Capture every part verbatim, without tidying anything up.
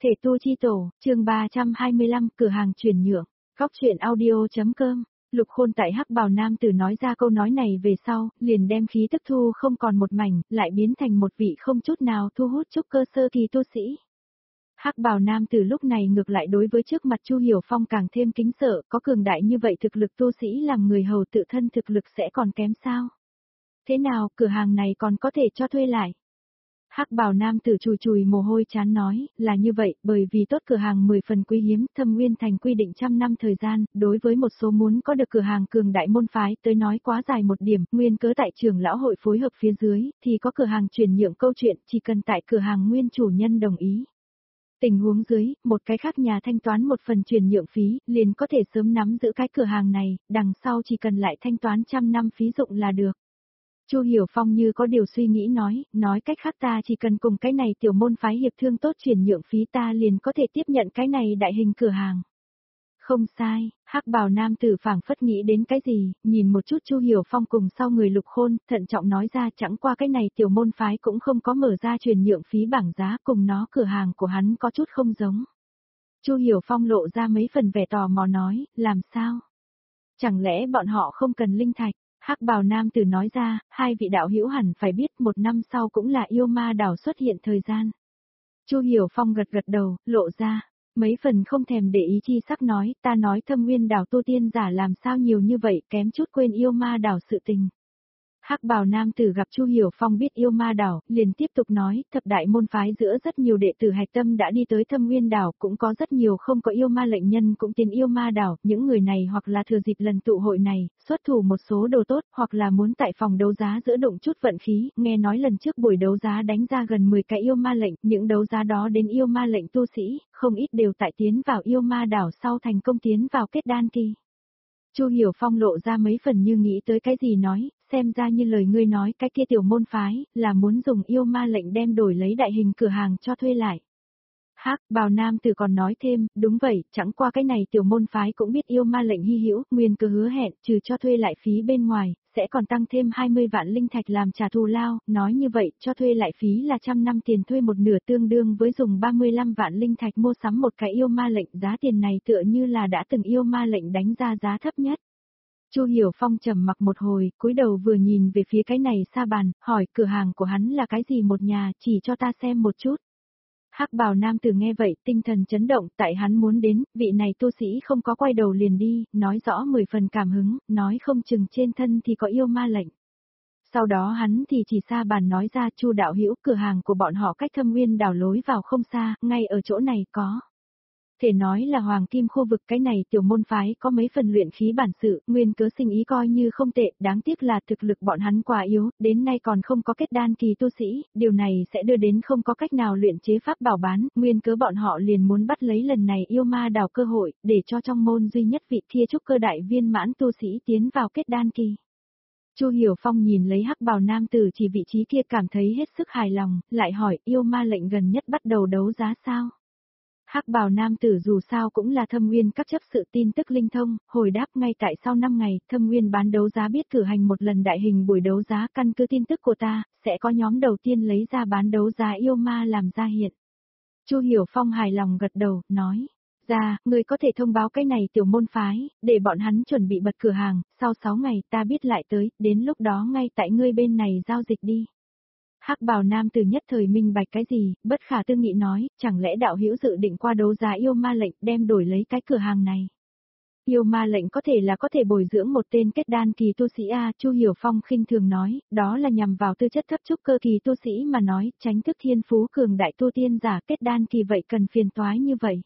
Thể tu chi tổ, chương ba trăm hai mươi lăm, cửa hàng chuyển nhượng. Góc truyện audio.com. Lục Khôn tại hắc bào nam tử nói ra câu nói này về sau, liền đem khí tức thu không còn một mảnh, lại biến thành một vị không chút nào thu hút trúc cơ sơ kỳ tu sĩ. Hắc bào nam tử lúc này ngược lại đối với trước mặt Chu Hiểu Phong càng thêm kính sợ, có cường đại như vậy thực lực tu sĩ làm người hầu tự thân thực lực sẽ còn kém sao? Thế nào, cửa hàng này còn có thể cho thuê lại? Hắc bào nam tử chùi chùi mồ hôi chán nói, là như vậy, bởi vì tốt cửa hàng mười phần quý hiếm, Thâm Nguyên Thành quy định trăm năm thời gian, đối với một số muốn có được cửa hàng cường đại môn phái tới nói quá dài một điểm, nguyên cớ tại trưởng lão hội phối hợp phía dưới, thì có cửa hàng chuyển nhượng câu chuyện, chỉ cần tại cửa hàng nguyên chủ nhân đồng ý. Tình huống dưới, một cái khác nhà thanh toán một phần chuyển nhượng phí, liền có thể sớm nắm giữ cái cửa hàng này, đằng sau chỉ cần lại thanh toán trăm năm phí dụng là được. Chu Hiểu Phong như có điều suy nghĩ nói, nói cách khác ta chỉ cần cùng cái này tiểu môn phái hiệp thương tốt chuyển nhượng phí ta liền có thể tiếp nhận cái này đại hình cửa hàng. Không sai, hắc bào nam tử phảng phất nghĩ đến cái gì, nhìn một chút Chu Hiểu Phong cùng sau người Lục Khôn, thận trọng nói ra chẳng qua cái này tiểu môn phái cũng không có mở ra chuyển nhượng phí bảng giá cùng nó cửa hàng của hắn có chút không giống. Chu Hiểu Phong lộ ra mấy phần vẻ tò mò nói, làm sao? Chẳng lẽ bọn họ không cần linh thạch? Hắc bào nam tử nói ra, hai vị đạo hữu hẳn phải biết một năm sau cũng là yêu ma đảo xuất hiện thời gian. Chu Hiểu Phong gật gật đầu, lộ ra, mấy phần không thèm để ý chi sắc nói, ta nói Thâm Nguyên đảo tu tiên giả làm sao nhiều như vậy, kém chút quên yêu ma đảo sự tình. Hắc bào nam tử gặp Chu Hiểu Phong biết yêu ma đảo, liền tiếp tục nói, thập đại môn phái giữa rất nhiều đệ tử hạch tâm đã đi tới Thâm Nguyên đảo, cũng có rất nhiều không có yêu ma lệnh nhân cũng tiến yêu ma đảo, những người này hoặc là thừa dịp lần tụ hội này, xuất thủ một số đồ tốt, hoặc là muốn tại phòng đấu giá giữa đụng chút vận khí, nghe nói lần trước buổi đấu giá đánh ra gần mười cái yêu ma lệnh, những đấu giá đó đến yêu ma lệnh tu sĩ, không ít đều tại tiến vào yêu ma đảo sau thành công tiến vào kết đan kỳ. Chu Hiểu Phong lộ ra mấy phần như nghĩ tới cái gì nói, xem ra như lời ngươi nói cái kia tiểu môn phái, là muốn dùng yêu ma lệnh đem đổi lấy đại hình cửa hàng cho thuê lại. Hắc bào nam tử còn nói thêm, đúng vậy, chẳng qua cái này tiểu môn phái cũng biết yêu ma lệnh hy hữu, nguyên cứ hứa hẹn, trừ cho thuê lại phí bên ngoài, sẽ còn tăng thêm hai mươi vạn linh thạch làm trả thù lao, nói như vậy, cho thuê lại phí là trăm năm tiền thuê một nửa tương đương với dùng ba mươi lăm vạn linh thạch mua sắm một cái yêu ma lệnh, giá tiền này tựa như là đã từng yêu ma lệnh đánh ra giá thấp nhất. Chu Hiểu Phong trầm mặc một hồi, cúi đầu vừa nhìn về phía cái này sa bàn, hỏi cửa hàng của hắn là cái gì một nhà, chỉ cho ta xem một chút. Hắc bào nam tử nghe vậy, tinh thần chấn động, tại hắn muốn đến, vị này tu sĩ không có quay đầu liền đi, nói rõ mười phần cảm hứng, nói không chừng trên thân thì có yêu ma lệnh. Sau đó hắn thì chỉ sa bàn nói ra, Chu đạo hữu, cửa hàng của bọn họ cách Thâm Nguyên đảo lối vào không xa, ngay ở chỗ này có. Thể nói là hoàng kim khu vực, cái này tiểu môn phái có mấy phần luyện khí bản sự, nguyên cớ sinh ý coi như không tệ, đáng tiếc là thực lực bọn hắn quá yếu, đến nay còn không có kết đan kỳ tu sĩ, điều này sẽ đưa đến không có cách nào luyện chế pháp bảo bán, nguyên cớ bọn họ liền muốn bắt lấy lần này yêu ma đảo cơ hội, để cho trong môn duy nhất vị thiên trúc cơ đại viên mãn tu sĩ tiến vào kết đan kỳ. Chu Hiểu Phong nhìn lấy hắc bào nam tử chỉ vị trí kia cảm thấy hết sức hài lòng, lại hỏi yêu ma lệnh gần nhất bắt đầu đấu giá sao? Hắc bào nam tử dù sao cũng là Thâm Nguyên các chấp sự tin tức linh thông, hồi đáp ngay tại sau năm ngày, Thâm Nguyên bán đấu giá biết cử hành một lần đại hình buổi đấu giá, căn cứ tin tức của ta, sẽ có nhóm đầu tiên lấy ra bán đấu giá yêu ma làm ra hiện. Chu Hiểu Phong hài lòng gật đầu, nói, ra, người có thể thông báo cái này tiểu môn phái, để bọn hắn chuẩn bị bật cửa hàng, sau sáu ngày ta biết lại tới, đến lúc đó ngay tại ngươi bên này giao dịch đi. Hắc bào nam tử nhất thời minh bạch cái gì, bất khả tư nghị nói, chẳng lẽ đạo hữu dự định qua đấu giá yêu ma lệnh đem đổi lấy cái cửa hàng này. Yêu ma lệnh có thể là có thể bồi dưỡng một tên kết đan kỳ tu sĩ A, Chu Hiểu Phong khinh thường nói, đó là nhằm vào tư chất thấp trúc cơ kỳ tu sĩ mà nói, tránh thức thiên phú cường đại tu tiên giả kết đan kỳ vậy cần phiền toái như vậy.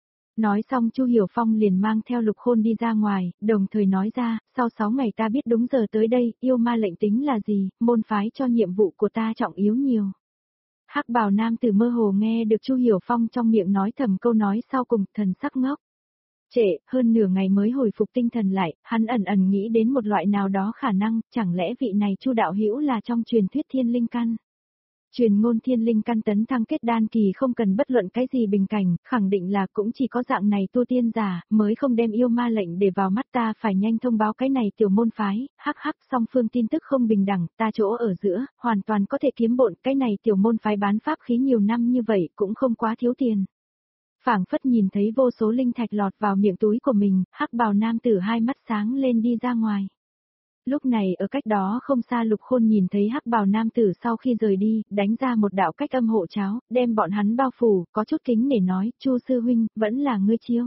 Nói xong Chu Hiểu Phong liền mang theo Lục Khôn đi ra ngoài, đồng thời nói ra, sau sáu ngày ta biết đúng giờ tới đây, yêu ma lệnh tính là gì, môn phái cho nhiệm vụ của ta trọng yếu nhiều. Hắc bào nam tử mơ hồ nghe được Chu Hiểu Phong trong miệng nói thầm câu nói sau cùng, thần sắc ngốc. Trễ, hơn nửa ngày mới hồi phục tinh thần lại, hắn ẩn ẩn nghĩ đến một loại nào đó khả năng, chẳng lẽ vị này Chu đạo hữu là trong truyền thuyết thiên linh căn. Truyền ngôn thiên linh căn tấn thăng kết đan kỳ không cần bất luận cái gì bình cảnh, khẳng định là cũng chỉ có dạng này tu tiên giả, mới không đem yêu ma lệnh để vào mắt ta phải nhanh thông báo cái này tiểu môn phái, hắc hắc song phương tin tức không bình đẳng, ta chỗ ở giữa, hoàn toàn có thể kiếm bộn, cái này tiểu môn phái bán pháp khí nhiều năm như vậy cũng không quá thiếu tiền. Phảng phất nhìn thấy vô số linh thạch lọt vào miệng túi của mình, hắc bào nam tử hai mắt sáng lên đi ra ngoài. Lúc này ở cách đó không xa Lục Khôn nhìn thấy hắc bào nam tử sau khi rời đi, đánh ra một đạo cách âm hộ cháo, đem bọn hắn bao phủ, có chút kính để nói, Chu sư huynh, vẫn là ngươi chiêu.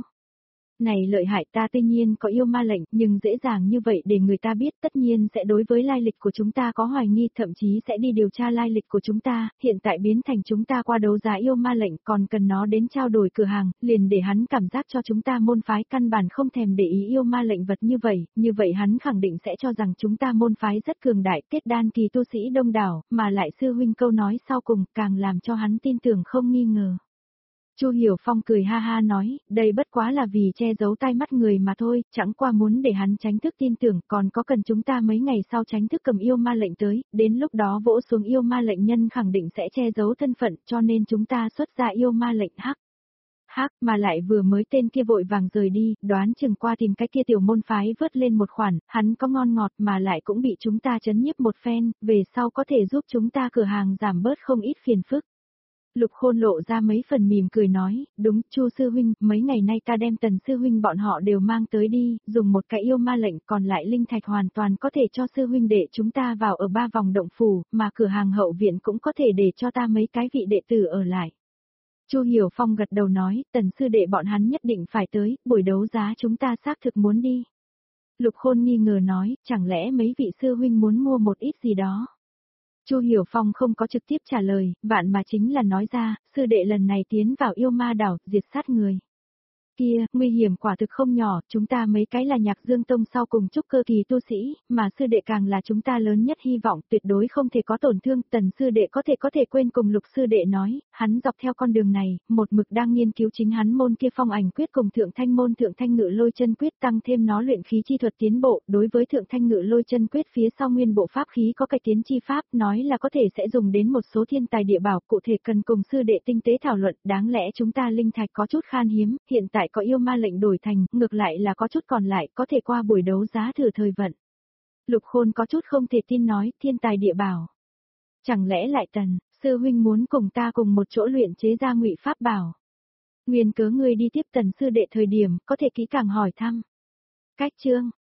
Này lợi hại, ta tuy nhiên có yêu ma lệnh, nhưng dễ dàng như vậy để người ta biết, tất nhiên sẽ đối với lai lịch của chúng ta có hoài nghi, thậm chí sẽ đi điều tra lai lịch của chúng ta, hiện tại biến thành chúng ta qua đấu giá yêu ma lệnh, còn cần nó đến trao đổi cửa hàng, liền để hắn cảm giác cho chúng ta môn phái căn bản không thèm để ý yêu ma lệnh vật như vậy, như vậy hắn khẳng định sẽ cho rằng chúng ta môn phái rất cường đại, kết đan kỳ tu sĩ đông đảo, mà lại sư huynh câu nói sau cùng càng làm cho hắn tin tưởng không nghi ngờ. Chu Hiểu Phong cười ha ha nói, đây bất quá là vì che giấu tai mắt người mà thôi, chẳng qua muốn để hắn tránh thức tin tưởng, còn có cần chúng ta mấy ngày sau tránh thức cầm yêu ma lệnh tới, đến lúc đó vỗ xuống yêu ma lệnh nhân khẳng định sẽ che giấu thân phận, cho nên chúng ta xuất ra yêu ma lệnh hắc. Hắc mà lại vừa mới tên kia vội vàng rời đi, đoán chừng qua tìm cái kia tiểu môn phái vớt lên một khoản, hắn có ngon ngọt mà lại cũng bị chúng ta chấn nhiếp một phen, về sau có thể giúp chúng ta cửa hàng giảm bớt không ít phiền phức. Lục Khôn lộ ra mấy phần mỉm cười nói, đúng, Chu sư huynh, mấy ngày nay ta đem Tần sư huynh bọn họ đều mang tới đi, dùng một cái yêu ma lệnh, còn lại linh thạch hoàn toàn có thể cho sư huynh đệ chúng ta vào ở ba vòng động phủ, mà cửa hàng hậu viện cũng có thể để cho ta mấy cái vị đệ tử ở lại. Chu Hiểu Phong gật đầu nói, Tần sư đệ bọn hắn nhất định phải tới, buổi đấu giá chúng ta xác thực muốn đi. Lục Khôn nghi ngờ nói, chẳng lẽ mấy vị sư huynh muốn mua một ít gì đó? Chu Hiểu Phong không có trực tiếp trả lời, bạn mà chính là nói ra, sư đệ lần này tiến vào yêu ma đảo, diệt sát người. Kia, nguy hiểm quả thực không nhỏ, chúng ta mấy cái là Nhạc Dương Tông sau cùng trúc cơ kỳ tu sĩ, mà sư đệ càng là chúng ta lớn nhất hy vọng, tuyệt đối không thể có tổn thương, Tần sư đệ có thể có thể quên cùng Lục sư đệ nói, hắn dọc theo con đường này, một mực đang nghiên cứu chính hắn môn kia phong ảnh quyết cùng thượng thanh môn thượng thanh ngự lôi chân quyết tăng thêm nó luyện khí chi thuật tiến bộ, đối với thượng thanh ngự lôi chân quyết phía sau nguyên bộ pháp khí có cái tiến chi pháp, nói là có thể sẽ dùng đến một số thiên tài địa bảo, cụ thể cần cùng sư đệ tinh tế thảo luận, đáng lẽ chúng ta linh thạch có chút khan hiếm, hiện tại có yêu ma lệnh đổi thành, ngược lại là có chút còn lại, có thể qua buổi đấu giá thử thời vận. Lục Khôn có chút không thể tin nói, thiên tài địa bảo. Chẳng lẽ lại Tần, sư huynh muốn cùng ta cùng một chỗ luyện chế ra ngụy pháp bảo. Nguyên cớ ngươi đi tiếp Tần sư đệ thời điểm, có thể kỹ càng hỏi thăm. Cách chương,